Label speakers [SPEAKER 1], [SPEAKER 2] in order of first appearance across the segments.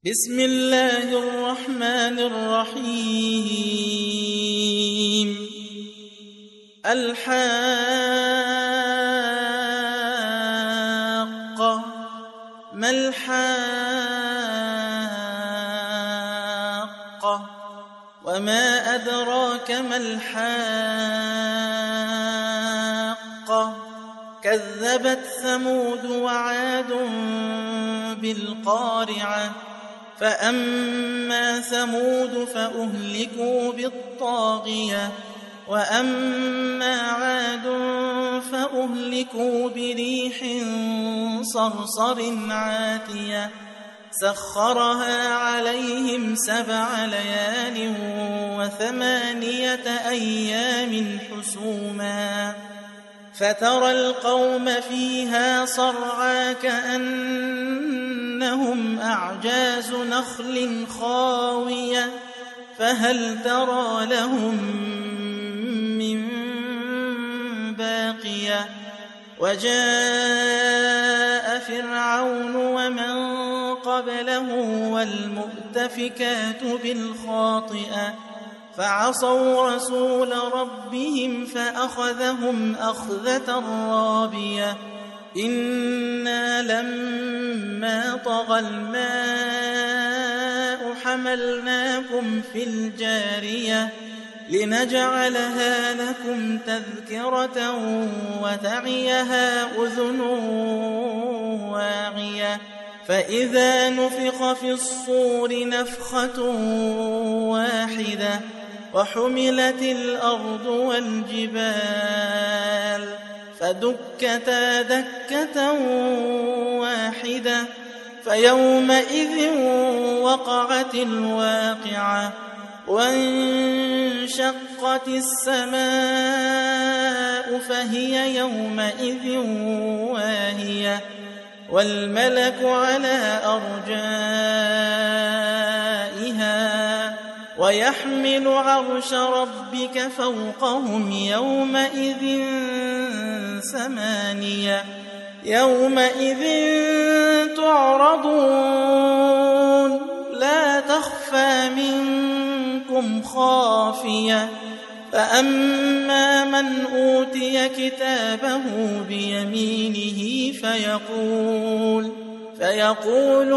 [SPEAKER 1] بسم الله الرحمن الرحيم. الحاقة ما الحاقة وما أدراك ما الحاقة كذبت ثمود وعاد بالقارعة فأما ثمود فأهلكوا بالطاغية وأما عاد فأهلكوا بريح صرصر عاتية سخرها عليهم 7 ليال و8 أيام حسوما فترى القوم فيها صرعى كأنهم أعجاز نخل خاوية فهل ترى لهم من باقية وجاء فرعون ومن قبله والمؤتفكات بالخاطئة فعصوا رسول ربهم فأخذهم أخذة رابية إنا لما طغى الماء حملناكم في الجارية لنجعلها لكم تذكرة وتعيها أذن واعية فإذا نفخ في الصور نفخة واحدة وحملت الأرض والجبال فدكتا دكة واحدة فيومئذ وقعت الواقعة وانشقت السماء فهي يومئذ واهية والملك على أرجائها ويحمل عرش ربك فوقهم يومئذ 8 يومئذ تعرضون لا تخفى منكم خافية فأما من أوتي كتابه بيمينه فيقول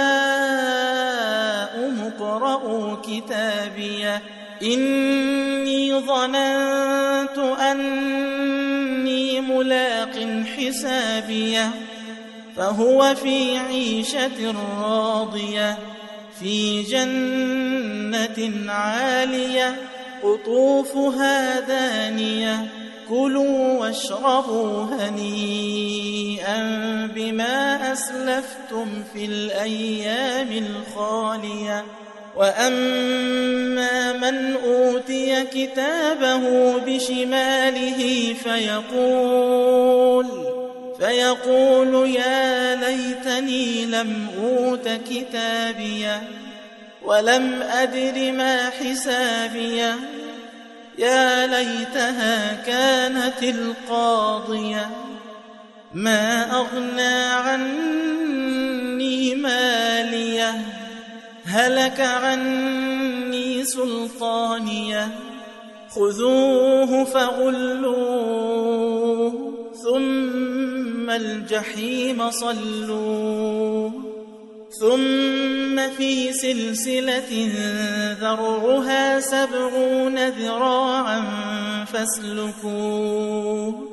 [SPEAKER 1] هاؤم اقرءوا كتابيه إني ظننت أني ملاق حسابيه فهو في عيشة راضية في جنة عالية قطوفها دانية كلوا واشربوا هنيئا بما أسلفتم في الأيام الخالية وأما من أوتي كتابه بشماله فيقول يا ليتني لم أوت كتابيه ولم أدر ما حسابيه يا ليتها كانت القاضية ما أغنى عني ماليه هلك عني سلطانيه خذوه فغلوه ثم الجحيم صلوه ثم في سلسلة ذرعها 70 ذراعا فاسلكوه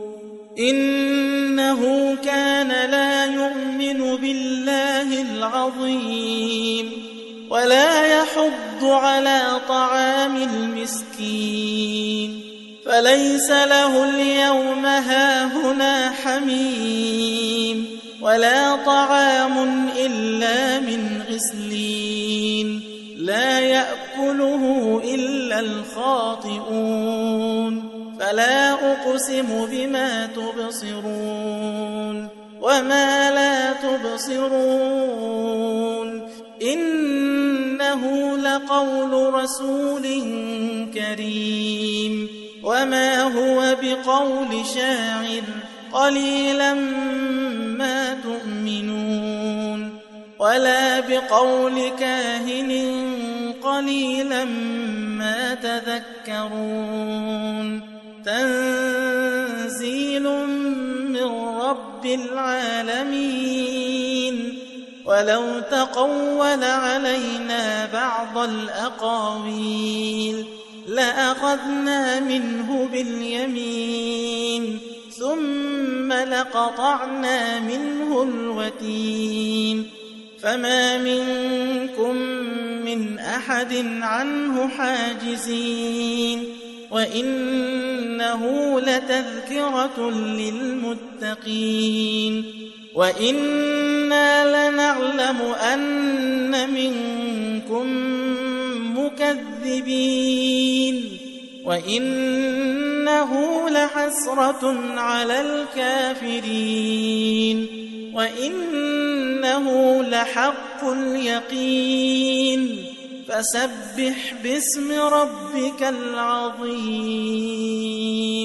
[SPEAKER 1] إنه كان لا يؤمن بالله العظيم ولا يحض على طعام المسكين فليس له اليوم هاهنا حميم ولا طعام إلا من غسلين لا يأكله إلا الخاطئون فلا أقسم بما تبصرون وما لا تبصرون إنه لقول رسول كريم وما هو بقول شاعر قليلا ما تؤمنون ولا بقول كاهن قليلا ما تذكرون تنزيل من رب العالمين ولو تقول علينا بعض الأقاويل لأخذنا منه باليمين ثم لقطعنا منه الوتين فما منكم من أحد عنه حاجزين وإنه لتذكرة للمتقين وإنا لنعلم أن منكم مكذبين وإنه لحسرة على الكافرين وإنه لحق اليقين فسبح باسم ربك العظيم